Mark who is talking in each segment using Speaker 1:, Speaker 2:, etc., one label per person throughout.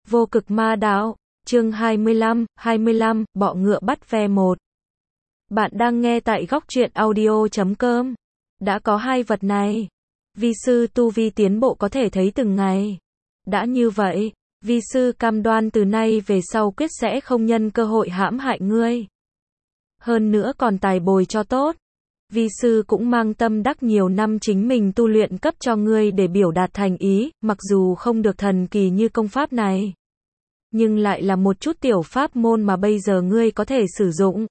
Speaker 1: Vô cực ma đạo, chương 25, bọ ngựa bắt ve một. Bạn đang nghe tại góc truyện audio.com. Đã có hai vật này. Vi sư tu vi tiến bộ có thể thấy từng ngày. Đã như vậy, vi sư cam đoan từ nay về sau quyết sẽ không nhân cơ hội hãm hại ngươi. Hơn nữa còn tài bồi cho tốt. Vi sư cũng mang tâm đắc nhiều năm chính mình tu luyện cấp cho ngươi để biểu đạt thành ý, mặc dù không được thần kỳ như công pháp này. Nhưng lại là một chút tiểu pháp môn mà bây giờ ngươi có thể sử dụng.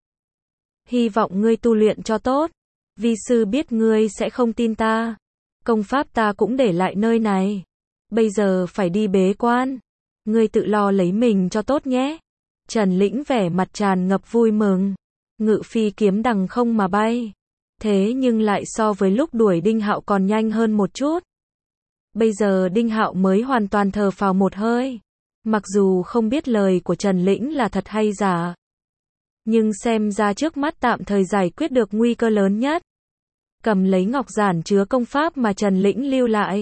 Speaker 1: Hy vọng ngươi tu luyện cho tốt. Vi sư biết ngươi sẽ không tin ta. Công pháp ta cũng để lại nơi này. Bây giờ phải đi bế quan. Ngươi tự lo lấy mình cho tốt nhé. Trần Lĩnh vẻ mặt tràn ngập vui mừng. Ngự phi kiếm đằng không mà bay. Thế nhưng lại so với lúc đuổi Đinh Hạo còn nhanh hơn một chút. Bây giờ Đinh Hạo mới hoàn toàn thở phào một hơi. Mặc dù không biết lời của Trần Lĩnh là thật hay giả. Nhưng xem ra trước mắt tạm thời giải quyết được nguy cơ lớn nhất. Cầm lấy ngọc giản chứa công pháp mà Trần Lĩnh lưu lại.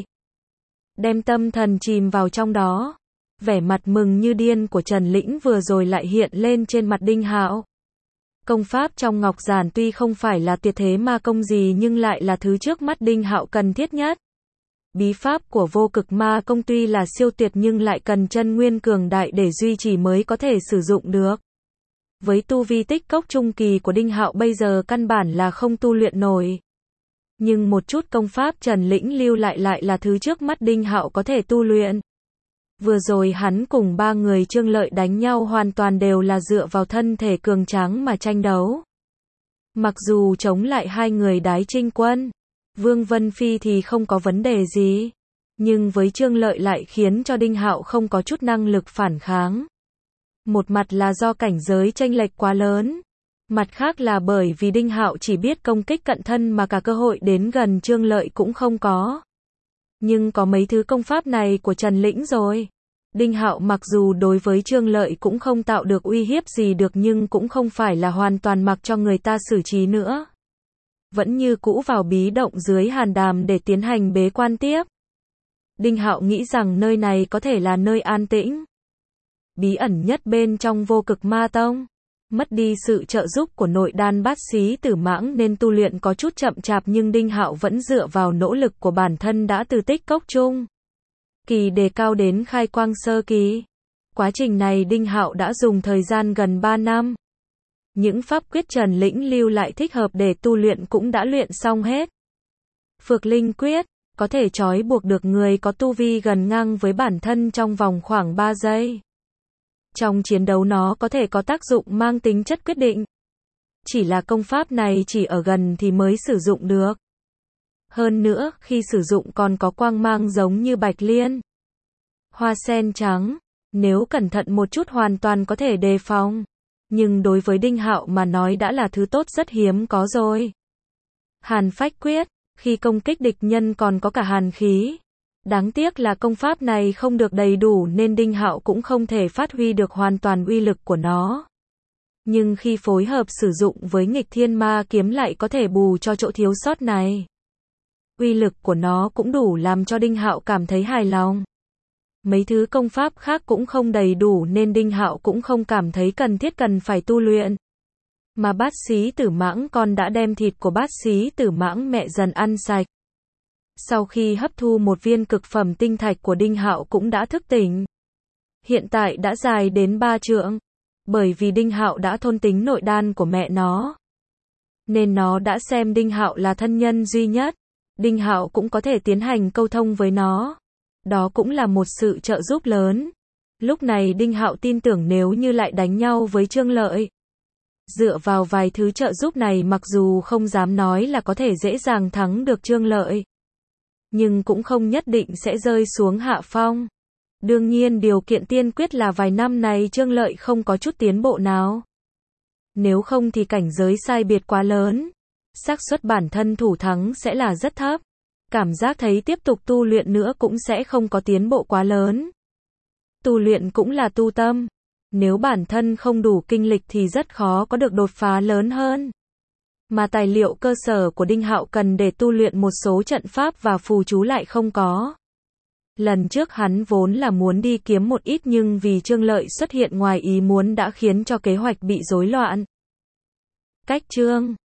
Speaker 1: Đem tâm thần chìm vào trong đó. Vẻ mặt mừng như điên của Trần Lĩnh vừa rồi lại hiện lên trên mặt Đinh Hạo. Công pháp trong ngọc giản tuy không phải là tuyệt thế ma công gì nhưng lại là thứ trước mắt Đinh Hạo cần thiết nhất. Bí pháp của vô cực ma công tuy là siêu tuyệt nhưng lại cần chân nguyên cường đại để duy trì mới có thể sử dụng được. Với tu vi tích cốc trung kỳ của Đinh Hạo bây giờ căn bản là không tu luyện nổi. Nhưng một chút công pháp Trần Lĩnh lưu lại là thứ trước mắt Đinh Hạo có thể tu luyện. Vừa rồi hắn cùng ba người Trương Lợi đánh nhau hoàn toàn đều là dựa vào thân thể cường tráng mà tranh đấu. Mặc dù chống lại hai người Đái Trinh Quân, Vương Vân Phi thì không có vấn đề gì. Nhưng với Trương Lợi lại khiến cho Đinh Hạo không có chút năng lực phản kháng. Một mặt là do cảnh giới chênh lệch quá lớn. Mặt khác là bởi vì Đinh Hạo chỉ biết công kích cận thân mà cả cơ hội đến gần Trương Lợi cũng không có. Nhưng có mấy thứ công pháp này của Trần Lĩnh rồi. Đinh Hạo mặc dù đối với Trương Lợi cũng không tạo được uy hiếp gì được nhưng cũng không phải là hoàn toàn mặc cho người ta xử trí nữa. Vẫn như cũ vào bí động dưới hàn đàm để tiến hành bế quan tiếp. Đinh Hạo nghĩ rằng nơi này có thể là nơi an tĩnh. Bí ẩn nhất bên trong vô cực ma tông. Mất đi sự trợ giúp của nội đan bát xí tử mãng nên tu luyện có chút chậm chạp nhưng Đinh Hạo vẫn dựa vào nỗ lực của bản thân đã từ tích cốc trung kỳ đề cao đến khai quang sơ kỳ. Quá trình này Đinh Hạo đã dùng thời gian gần 3 năm. Những pháp quyết Trần Lĩnh lưu lại thích hợp để tu luyện cũng đã luyện xong hết. Phược Linh quyết, có thể trói buộc được người có tu vi gần ngang với bản thân trong vòng khoảng 3 giây. Trong chiến đấu nó có thể có tác dụng mang tính chất quyết định. Chỉ là công pháp này chỉ ở gần thì mới sử dụng được. Hơn nữa, khi sử dụng còn có quang mang giống như bạch liên, hoa sen trắng. Nếu cẩn thận một chút hoàn toàn có thể đề phòng. Nhưng đối với Đinh Hạo mà nói đã là thứ tốt rất hiếm có rồi. Hàn phách quyết, khi công kích địch nhân còn có cả hàn khí. Đáng tiếc là công pháp này không được đầy đủ nên Đinh Hạo cũng không thể phát huy được hoàn toàn uy lực của nó. Nhưng khi phối hợp sử dụng với nghịch thiên ma kiếm lại có thể bù cho chỗ thiếu sót này. Uy lực của nó cũng đủ làm cho Đinh Hạo cảm thấy hài lòng. Mấy thứ công pháp khác cũng không đầy đủ nên Đinh Hạo cũng không cảm thấy cần thiết cần phải tu luyện. Mà bát xí tử mãng con đã đem thịt của bát xí tử mãng mẹ dần ăn sạch. Sau khi hấp thu một viên cực phẩm tinh thạch của Đinh Hạo cũng đã thức tỉnh. Hiện tại đã dài đến 3 trượng. Bởi vì Đinh Hạo đã thôn tính nội đan của mẹ nó. Nên nó đã xem Đinh Hạo là thân nhân duy nhất. Đinh Hạo cũng có thể tiến hành câu thông với nó. Đó cũng là một sự trợ giúp lớn. Lúc này Đinh Hạo tin tưởng nếu như lại đánh nhau với Trương Lợi. Dựa vào vài thứ trợ giúp này mặc dù không dám nói là có thể dễ dàng thắng được Trương Lợi. Nhưng cũng không nhất định sẽ rơi xuống hạ phong. Đương nhiên điều kiện tiên quyết là vài năm này Trương Lợi không có chút tiến bộ nào. Nếu không thì cảnh giới sai biệt quá lớn. Xác suất bản thân thủ thắng sẽ là rất thấp. Cảm giác thấy tiếp tục tu luyện nữa cũng sẽ không có tiến bộ quá lớn. Tu luyện cũng là tu tâm. Nếu bản thân không đủ kinh lịch thì rất khó có được đột phá lớn hơn. Mà tài liệu cơ sở của Đinh Hạo cần để tu luyện một số trận pháp và phù chú lại không có. Lần trước hắn vốn là muốn đi kiếm một ít nhưng vì Trương Lợi xuất hiện ngoài ý muốn đã khiến cho kế hoạch bị rối loạn. Cách Trương